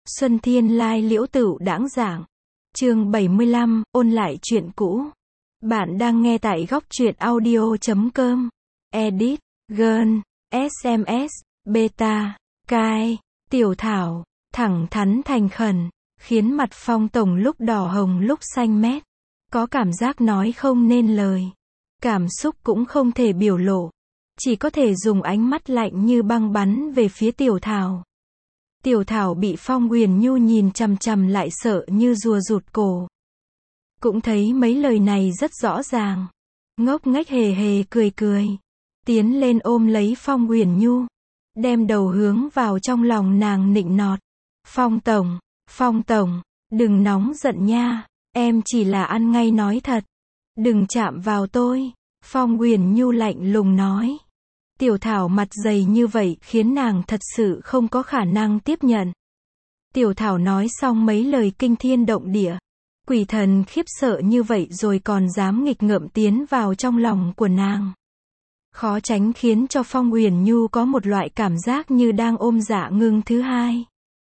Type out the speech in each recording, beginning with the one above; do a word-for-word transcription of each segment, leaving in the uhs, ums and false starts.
Xuân Thiên Lai Liễu Tửu Đãng Giảng. Chương bảy mươi lăm, ôn lại chuyện cũ. Bạn đang nghe tại góc truyện audio chấm com. Edit, Gun, ét em ét, Beta, Kai, Tiểu Thảo, thẳng thắn thành khẩn, khiến mặt Phong Tổng lúc đỏ hồng lúc xanh mét. Có cảm giác nói không nên lời. Cảm xúc cũng không thể biểu lộ. Chỉ có thể dùng ánh mắt lạnh như băng bắn về phía Tiểu Thảo. Tiểu Thảo bị Phong Huyền Nhu nhìn chằm chằm lại sợ như rùa rụt cổ. Cũng thấy mấy lời này rất rõ ràng. Ngốc nghếch hề hề cười cười. Tiến lên ôm lấy Phong Huyền Nhu. Đem đầu hướng vào trong lòng nàng nịnh nọt. Phong Tổng, Phong Tổng, đừng nóng giận nha. Em chỉ là ăn ngay nói thật. Đừng chạm vào tôi. Phong Huyền Nhu lạnh lùng nói. Tiểu Thảo mặt dày như vậy khiến nàng thật sự không có khả năng tiếp nhận. Tiểu Thảo nói xong mấy lời kinh thiên động địa. Quỷ thần khiếp sợ như vậy rồi còn dám nghịch ngợm tiến vào trong lòng của nàng. Khó tránh khiến cho Phong Huyền Nhu có một loại cảm giác như đang ôm Dạ Ngưng thứ hai.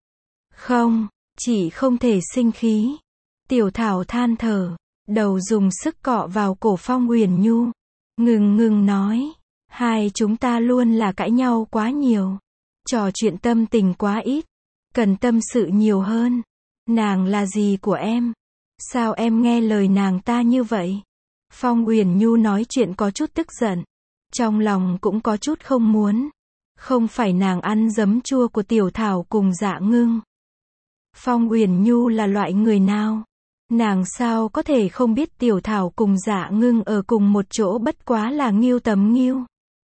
Không, chỉ không thể sinh khí. Tiểu Thảo than thở, đầu dùng sức cọ vào cổ Phong Huyền Nhu. Ngừng ngừng nói. Hai chúng ta luôn là cãi nhau quá nhiều. Trò chuyện tâm tình quá ít. Cần tâm sự nhiều hơn. Nàng là gì của em? Sao em nghe lời nàng ta như vậy? Phong Huyền Nhu nói chuyện có chút tức giận. Trong lòng cũng có chút không muốn. Không phải nàng ăn giấm chua của Tiểu Thảo cùng Dạ Ngưng. Phong Huyền Nhu là loại người nào? Nàng sao có thể không biết Tiểu Thảo cùng Dạ Ngưng ở cùng một chỗ bất quá là nghiêu tầm nghiêu.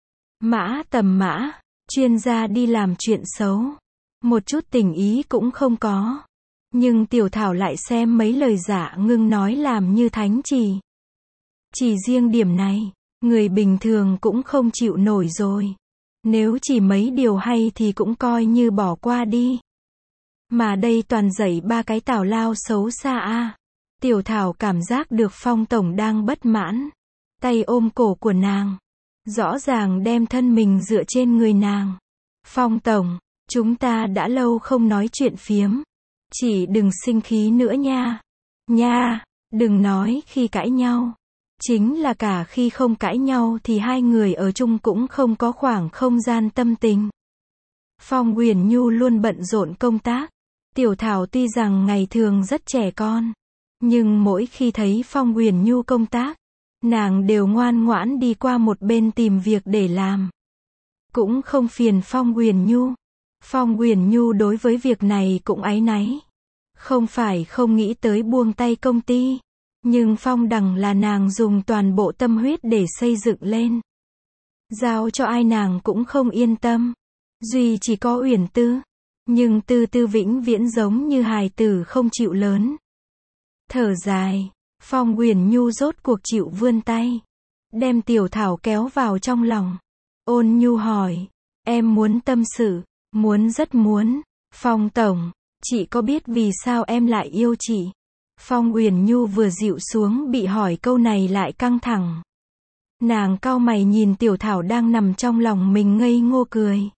Mã tầm mã, chuyên gia đi làm chuyện xấu. Một chút tình ý cũng không có. Nhưng Tiểu Thảo lại xem mấy lời Dạ Ngưng nói làm như thánh chỉ. Chỉ riêng điểm này, người bình thường cũng không chịu nổi rồi. Nếu chỉ mấy điều hay thì cũng coi như bỏ qua đi. Mà đây toàn dạy ba cái tào lao xấu xa a. Tiểu Thảo cảm giác được Phong Tổng đang bất mãn. Tay ôm cổ của nàng. Rõ ràng đem thân mình dựa trên người nàng. Phong Tổng, chúng ta đã lâu không nói chuyện phiếm. Chỉ đừng sinh khí nữa nha. Nha, đừng nói khi cãi nhau. Chính là cả khi không cãi nhau thì hai người ở chung cũng không có khoảng không gian tâm tình. Phong Huyền Nhu luôn bận rộn công tác. Tiểu Thảo tuy rằng ngày thường rất trẻ con. Nhưng mỗi khi thấy Phong Huyền Nhu công tác, nàng đều ngoan ngoãn đi qua một bên tìm việc để làm. Cũng không phiền Phong Huyền Nhu. Phong Huyền Nhu đối với việc này cũng áy náy. Không phải không nghĩ tới buông tay công ty. Nhưng Phong Đằng là nàng dùng toàn bộ tâm huyết để xây dựng lên. Giao cho ai nàng cũng không yên tâm. Duy chỉ có Uyển Tư. Nhưng Tư Tư vĩnh viễn giống như hài tử không chịu lớn. Thở dài. Phong Huyền Nhu rốt cuộc chịu vươn tay. Đem Tiểu Thảo kéo vào trong lòng. Ôn nhu hỏi. Em muốn tâm sự. Muốn rất muốn. Phong Tổng, chị có biết vì sao em lại yêu chị? Phong Huyền Nhu vừa dịu xuống bị hỏi câu này lại căng thẳng. Nàng cau mày nhìn Tiểu Thảo đang nằm trong lòng mình ngây ngô cười.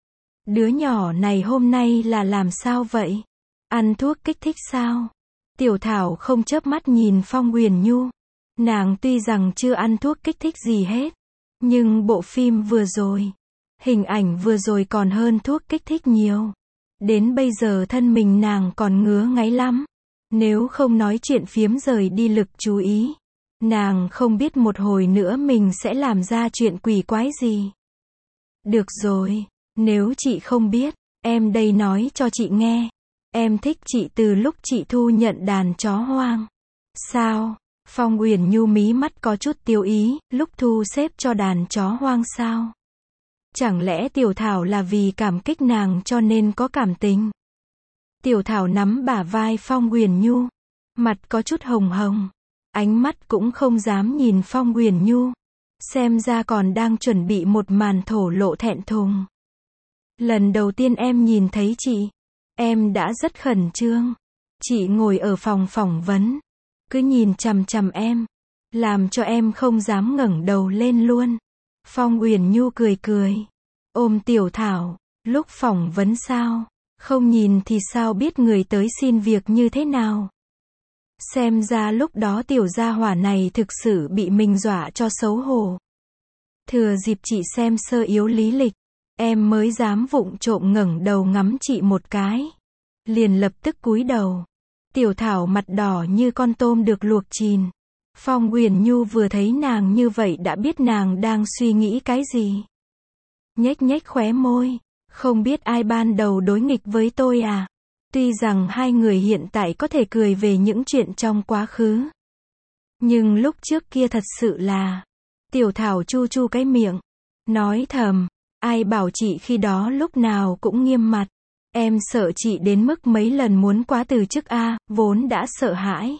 Đứa nhỏ này hôm nay là làm sao vậy? Ăn thuốc kích thích sao? Tiểu Thảo không chớp mắt nhìn Phong Huyền Nhu. Nàng tuy rằng chưa ăn thuốc kích thích gì hết. Nhưng bộ phim vừa rồi, hình ảnh vừa rồi còn hơn thuốc kích thích nhiều. Đến bây giờ thân mình nàng còn ngứa ngáy lắm. Nếu không nói chuyện phiếm rời đi lực chú ý. Nàng không biết một hồi nữa mình sẽ làm ra chuyện quỷ quái gì. Được rồi, nếu chị không biết, em đây nói cho chị nghe. Em thích chị từ lúc chị thu nhận đàn chó hoang. Sao? Phong Huyền Nhu mí mắt có chút tiêu ý, lúc thu xếp cho đàn chó hoang sao? Chẳng lẽ Tiểu Thảo là vì cảm kích nàng cho nên có cảm tình? Tiểu Thảo nắm bả vai Phong Huyền Nhu. Mặt có chút hồng hồng. Ánh mắt cũng không dám nhìn Phong Huyền Nhu. Xem ra còn đang chuẩn bị một màn thổ lộ thẹn thùng. Lần đầu tiên em nhìn thấy chị. Em đã rất khẩn trương. Chị ngồi ở phòng phỏng vấn. Cứ nhìn chằm chằm em. Làm cho em không dám ngẩng đầu lên luôn. Phong Huyền Nhu cười cười. Ôm Tiểu Thảo. Lúc phỏng vấn sao? Không nhìn thì sao biết người tới xin việc như thế nào. Xem ra lúc đó tiểu gia hỏa này thực sự bị mình dọa cho xấu hổ. Thừa dịp chị xem sơ yếu lý lịch, em mới dám vụng trộm ngẩng đầu ngắm chị một cái. Liền lập tức cúi đầu. Tiểu Thảo mặt đỏ như con tôm được luộc chín. Phong Uyển Nhu vừa thấy nàng như vậy đã biết nàng đang suy nghĩ cái gì. Nhếch nhếch khóe môi. Không biết ai ban đầu đối nghịch với tôi à? Tuy rằng hai người hiện tại có thể cười về những chuyện trong quá khứ. Nhưng lúc trước kia thật sự là... Tiểu Thảo chu chu cái miệng. Nói thầm. Ai bảo chị khi đó lúc nào cũng nghiêm mặt. Em sợ chị đến mức mấy lần muốn quá từ chức a, vốn đã sợ hãi.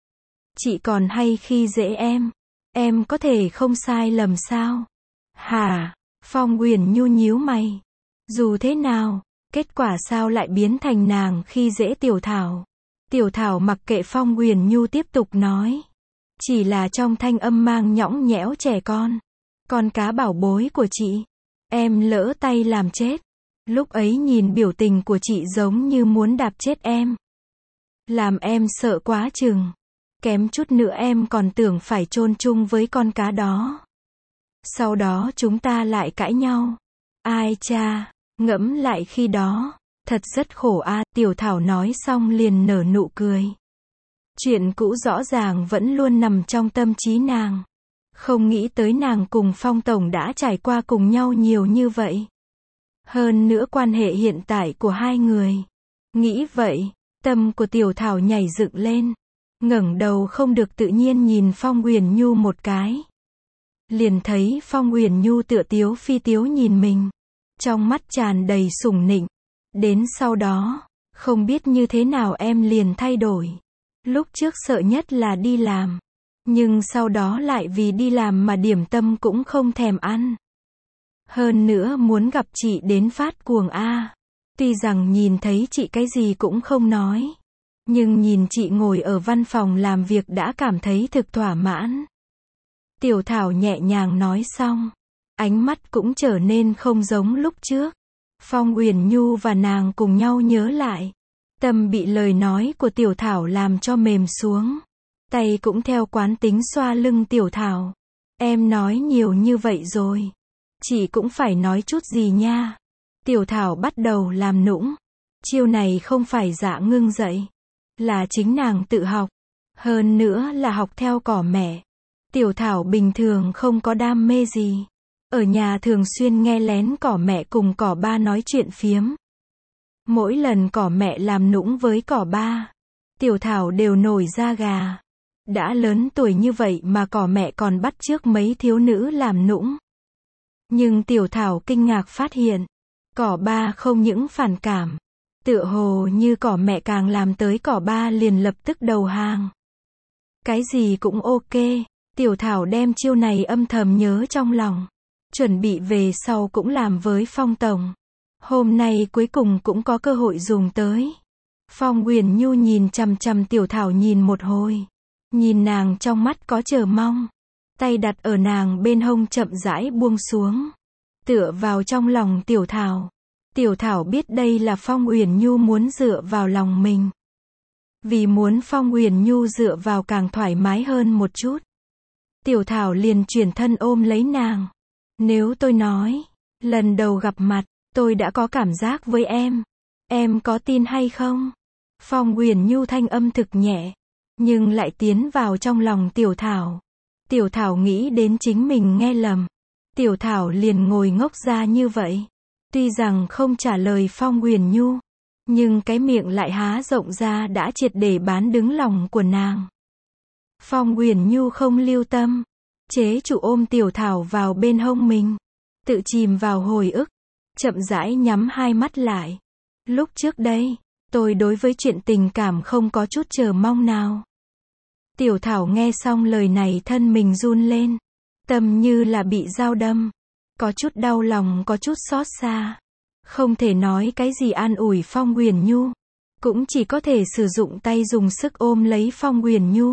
Chị còn hay khi dễ em. Em có thể không sai lầm sao? Hả? Phong Uyển Nhu nhíu mày. Dù thế nào, kết quả sao lại biến thành nàng khi dễ Tiểu Thảo? Tiểu Thảo mặc kệ Phong Uyển Nhu tiếp tục nói. Chỉ là trong thanh âm mang nhõng nhẽo trẻ con. Con cá bảo bối của chị. Em lỡ tay làm chết. Lúc ấy nhìn biểu tình của chị giống như muốn đạp chết em. Làm em sợ quá chừng. Kém chút nữa em còn tưởng phải chôn chung với con cá đó. Sau đó chúng ta lại cãi nhau. Ai cha, ngẫm lại khi đó. Thật rất khổ a. Tiểu Thảo nói xong liền nở nụ cười. Chuyện cũ rõ ràng vẫn luôn nằm trong tâm trí nàng. Không nghĩ tới nàng cùng Phong Tổng đã trải qua cùng nhau nhiều như vậy. Hơn nữa quan hệ hiện tại của hai người. Nghĩ vậy, tâm của Tiểu Thảo nhảy dựng lên. Ngẩng đầu không được tự nhiên nhìn Phong Uyển Nhu một cái. Liền thấy Phong Uyển Nhu tựa tiếu phi tiếu nhìn mình. Trong mắt tràn đầy sủng nịnh. Đến sau đó, không biết như thế nào em liền thay đổi. Lúc trước sợ nhất là đi làm. Nhưng sau đó lại vì đi làm mà điểm tâm cũng không thèm ăn. Hơn nữa muốn gặp chị đến phát cuồng a. Tuy rằng nhìn thấy chị cái gì cũng không nói. Nhưng nhìn chị ngồi ở văn phòng làm việc đã cảm thấy thực thỏa mãn. Tiểu Thảo nhẹ nhàng nói xong. Ánh mắt cũng trở nên không giống lúc trước. Phong Uyển Nhu và nàng cùng nhau nhớ lại. Tâm bị lời nói của Tiểu Thảo làm cho mềm xuống. Tay cũng theo quán tính xoa lưng Tiểu Thảo. Em nói nhiều như vậy rồi. Chị cũng phải nói chút gì nha. Tiểu Thảo bắt đầu làm nũng. Chiêu này không phải Dạ Ngưng dạy. Là chính nàng tự học. Hơn nữa là học theo cỏ mẹ. Tiểu Thảo bình thường không có đam mê gì. Ở nhà thường xuyên nghe lén cỏ mẹ cùng cỏ ba nói chuyện phiếm. Mỗi lần cỏ mẹ làm nũng với cỏ ba, Tiểu Thảo đều nổi da gà. Đã lớn tuổi như vậy mà cỏ mẹ còn bắt chước mấy thiếu nữ làm nũng. Nhưng Tiểu Thảo kinh ngạc phát hiện, cỏ ba không những phản cảm, tựa hồ như cỏ mẹ càng làm tới cỏ ba liền lập tức đầu hàng. Cái gì cũng ok, Tiểu Thảo đem chiêu này âm thầm nhớ trong lòng. Chuẩn bị về sau cũng làm với Phong Tổng. Hôm nay cuối cùng cũng có cơ hội dùng tới. Phong Uyển Nhu nhìn chằm chằm Tiểu Thảo nhìn một hồi. Nhìn nàng trong mắt có chờ mong. Tay đặt ở nàng bên hông chậm rãi buông xuống. Tựa vào trong lòng Tiểu Thảo. Tiểu Thảo biết đây là Phong Uyển Nhu muốn dựa vào lòng mình. Vì muốn Phong Uyển Nhu dựa vào càng thoải mái hơn một chút. Tiểu Thảo liền chuyển thân ôm lấy nàng. Nếu tôi nói, lần đầu gặp mặt, tôi đã có cảm giác với em. Em có tin hay không? Phong Uyển Nhu thanh âm thực nhẹ. Nhưng lại tiến vào trong lòng Tiểu Thảo. Tiểu Thảo nghĩ đến chính mình nghe lầm. Tiểu Thảo liền ngồi ngốc ra như vậy. Tuy rằng không trả lời Phong Uyển Nhu. Nhưng cái miệng lại há rộng ra đã triệt để bán đứng lòng của nàng. Phong Uyển Nhu không lưu tâm. Chế trụ ôm Tiểu Thảo vào bên hông mình. Tự chìm vào hồi ức. Chậm rãi nhắm hai mắt lại. Lúc trước đây, tôi đối với chuyện tình cảm không có chút chờ mong nào. Tiểu Thảo nghe xong lời này thân mình run lên. Tâm như là bị dao đâm. Có chút đau lòng có chút xót xa. Không thể nói cái gì an ủi Phong Uyển Nhu. Cũng chỉ có thể sử dụng tay dùng sức ôm lấy Phong Uyển Nhu.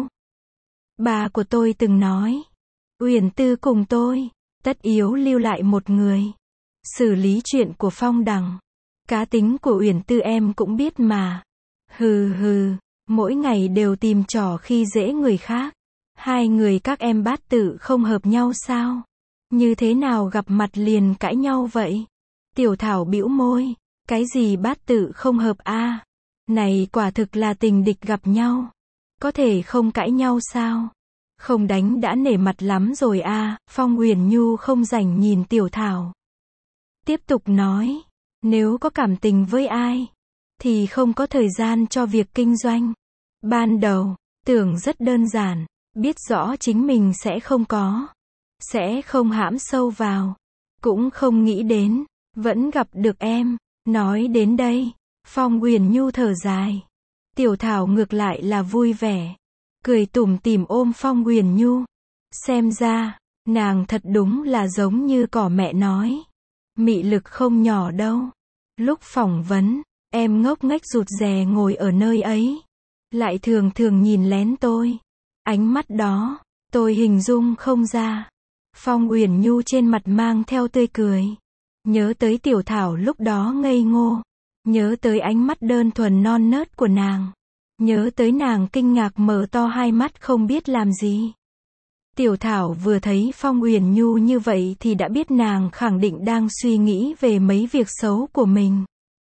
Bà của tôi từng nói. Uyển Tư cùng tôi, tất yếu lưu lại một người. Xử lý chuyện của Phong Đằng. Cá tính của Uyển Tư em cũng biết mà. Hừ hừ, mỗi ngày đều tìm trò khi dễ người khác. Hai người các em bát tự không hợp nhau sao? Như thế nào gặp mặt liền cãi nhau vậy? Tiểu Thảo bĩu môi, cái gì bát tự không hợp a? Này quả thực là tình địch gặp nhau. Có thể không cãi nhau sao? Không đánh đã nể mặt lắm rồi a. Phong Uyển Nhu không rảnh nhìn Tiểu Thảo. Tiếp tục nói, nếu có cảm tình với ai, thì không có thời gian cho việc kinh doanh. Ban đầu, tưởng rất đơn giản, biết rõ chính mình sẽ không có, sẽ không hãm sâu vào, cũng không nghĩ đến, vẫn gặp được em. Nói đến đây, Phong Uyển Nhu thở dài. Tiểu Thảo ngược lại là vui vẻ, cười tủm tỉm ôm Phong Uyển Nhu. Xem ra, nàng thật đúng là giống như cỏ mẹ nói. Mị lực không nhỏ đâu. Lúc phỏng vấn, em ngốc nghếch rụt rè ngồi ở nơi ấy. Lại thường thường nhìn lén tôi. Ánh mắt đó, tôi hình dung không ra. Phong Uyển Nhu trên mặt mang theo tươi cười. Nhớ tới Tiểu Thảo lúc đó ngây ngô. Nhớ tới ánh mắt đơn thuần non nớt của nàng. Nhớ tới nàng kinh ngạc mở to hai mắt không biết làm gì. Tiểu Thảo vừa thấy Phong Uyển Nhu như vậy thì đã biết nàng khẳng định đang suy nghĩ về mấy việc xấu của mình.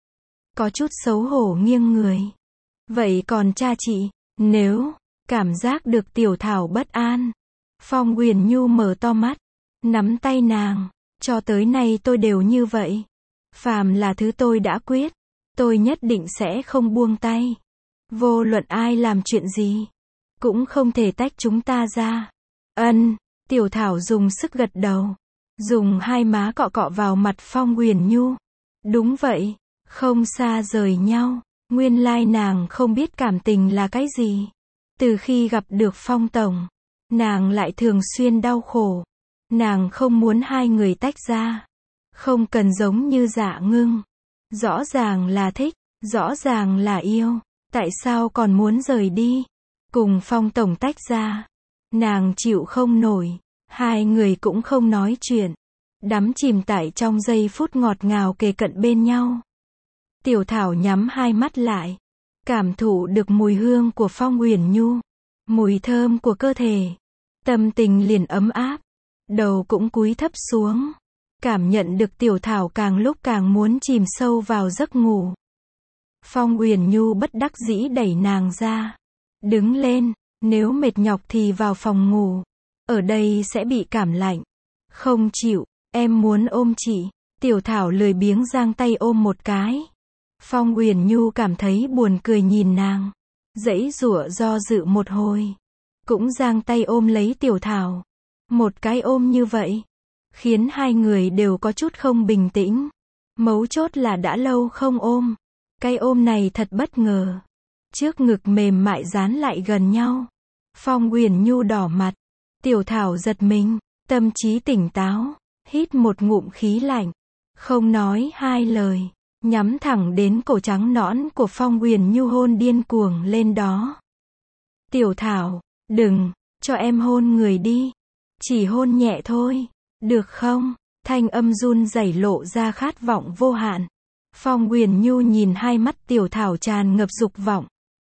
Có chút xấu hổ nghiêng người. Vậy còn cha chị, nếu cảm giác được Tiểu Thảo bất an. Phong Uyển Nhu mở to mắt, nắm tay nàng, cho tới nay tôi đều như vậy. Phàm là thứ tôi đã quyết, tôi nhất định sẽ không buông tay. Vô luận ai làm chuyện gì, cũng không thể tách chúng ta ra. Ân, Tiểu Thảo dùng sức gật đầu, dùng hai má cọ cọ vào mặt Phong Uyển Nhu. Đúng vậy, không xa rời nhau. Nguyên lai nàng không biết cảm tình là cái gì. Từ khi gặp được Phong Tổng, nàng lại thường xuyên đau khổ. Nàng không muốn hai người tách ra. Không cần giống như Dạ Ngưng. Rõ ràng là thích, rõ ràng là yêu. Tại sao còn muốn rời đi? Cùng Phong Tổng tách ra. Nàng chịu không nổi. Hai người cũng không nói chuyện. Đắm chìm tại trong giây phút ngọt ngào kề cận bên nhau. Tiểu Thảo nhắm hai mắt lại. Cảm thụ được mùi hương của Phong Uyển Nhu. Mùi thơm của cơ thể. Tâm tình liền ấm áp. Đầu cũng cúi thấp xuống. Cảm nhận được Tiểu Thảo càng lúc càng muốn chìm sâu vào giấc ngủ. Phong Uyển Nhu bất đắc dĩ đẩy nàng ra. Đứng lên, nếu mệt nhọc thì vào phòng ngủ. Ở đây sẽ bị cảm lạnh. Không chịu, em muốn ôm chị. Tiểu Thảo lười biếng giang tay ôm một cái. Phong Uyển Nhu cảm thấy buồn cười nhìn nàng. Giãy giụa do dự một hồi. Cũng giang tay ôm lấy Tiểu Thảo. Một cái ôm như vậy, khiến hai người đều có chút không bình tĩnh. Mấu chốt là đã lâu không ôm. Cái ôm này thật bất ngờ. Trước ngực mềm mại dán lại gần nhau. Phong Uyển Nhu đỏ mặt. Tiểu Thảo giật mình, tâm trí tỉnh táo, hít một ngụm khí lạnh. Không nói hai lời, nhắm thẳng đến cổ trắng nõn của Phong Uyển Nhu hôn điên cuồng lên đó. Tiểu Thảo, đừng, cho em hôn người đi. Chỉ hôn nhẹ thôi, được không? Thanh âm run rẩy lộ ra khát vọng vô hạn. Phong Uyển Nhu nhìn hai mắt Tiểu Thảo tràn ngập dục vọng.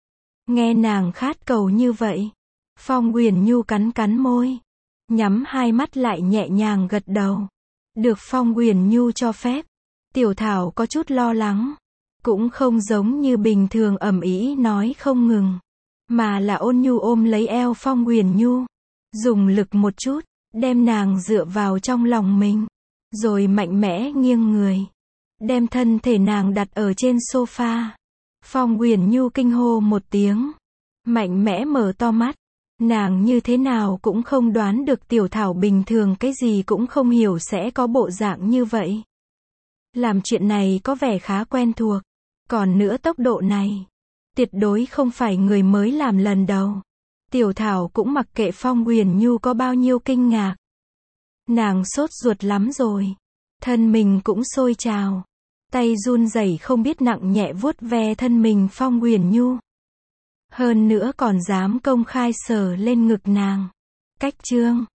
Nghe nàng khát cầu như vậy, Phong Uyển Nhu cắn cắn môi, nhắm hai mắt lại nhẹ nhàng gật đầu. Được Phong Uyển Nhu cho phép. Tiểu Thảo có chút lo lắng, cũng không giống như bình thường ầm ĩ nói không ngừng, mà là ôn nhu ôm lấy eo Phong Uyển Nhu, dùng lực một chút, đem nàng dựa vào trong lòng mình, rồi mạnh mẽ nghiêng người, đem thân thể nàng đặt ở trên sofa. Phong Uyển Nhu kinh hô một tiếng, mạnh mẽ mở to mắt. Nàng như thế nào cũng không đoán được Tiểu Thảo bình thường cái gì cũng không hiểu sẽ có bộ dạng như vậy. Làm chuyện này có vẻ khá quen thuộc. Còn nữa tốc độ này, tuyệt đối không phải người mới làm lần đầu. Tiểu Thảo cũng mặc kệ Phong Uyển Nhu có bao nhiêu kinh ngạc. Nàng sốt ruột lắm rồi. Thân mình cũng sôi trào. Tay run rẩy không biết nặng nhẹ vuốt ve thân mình Phong Uyển Nhu. Hơn nữa còn dám công khai sờ lên ngực nàng. Cách chương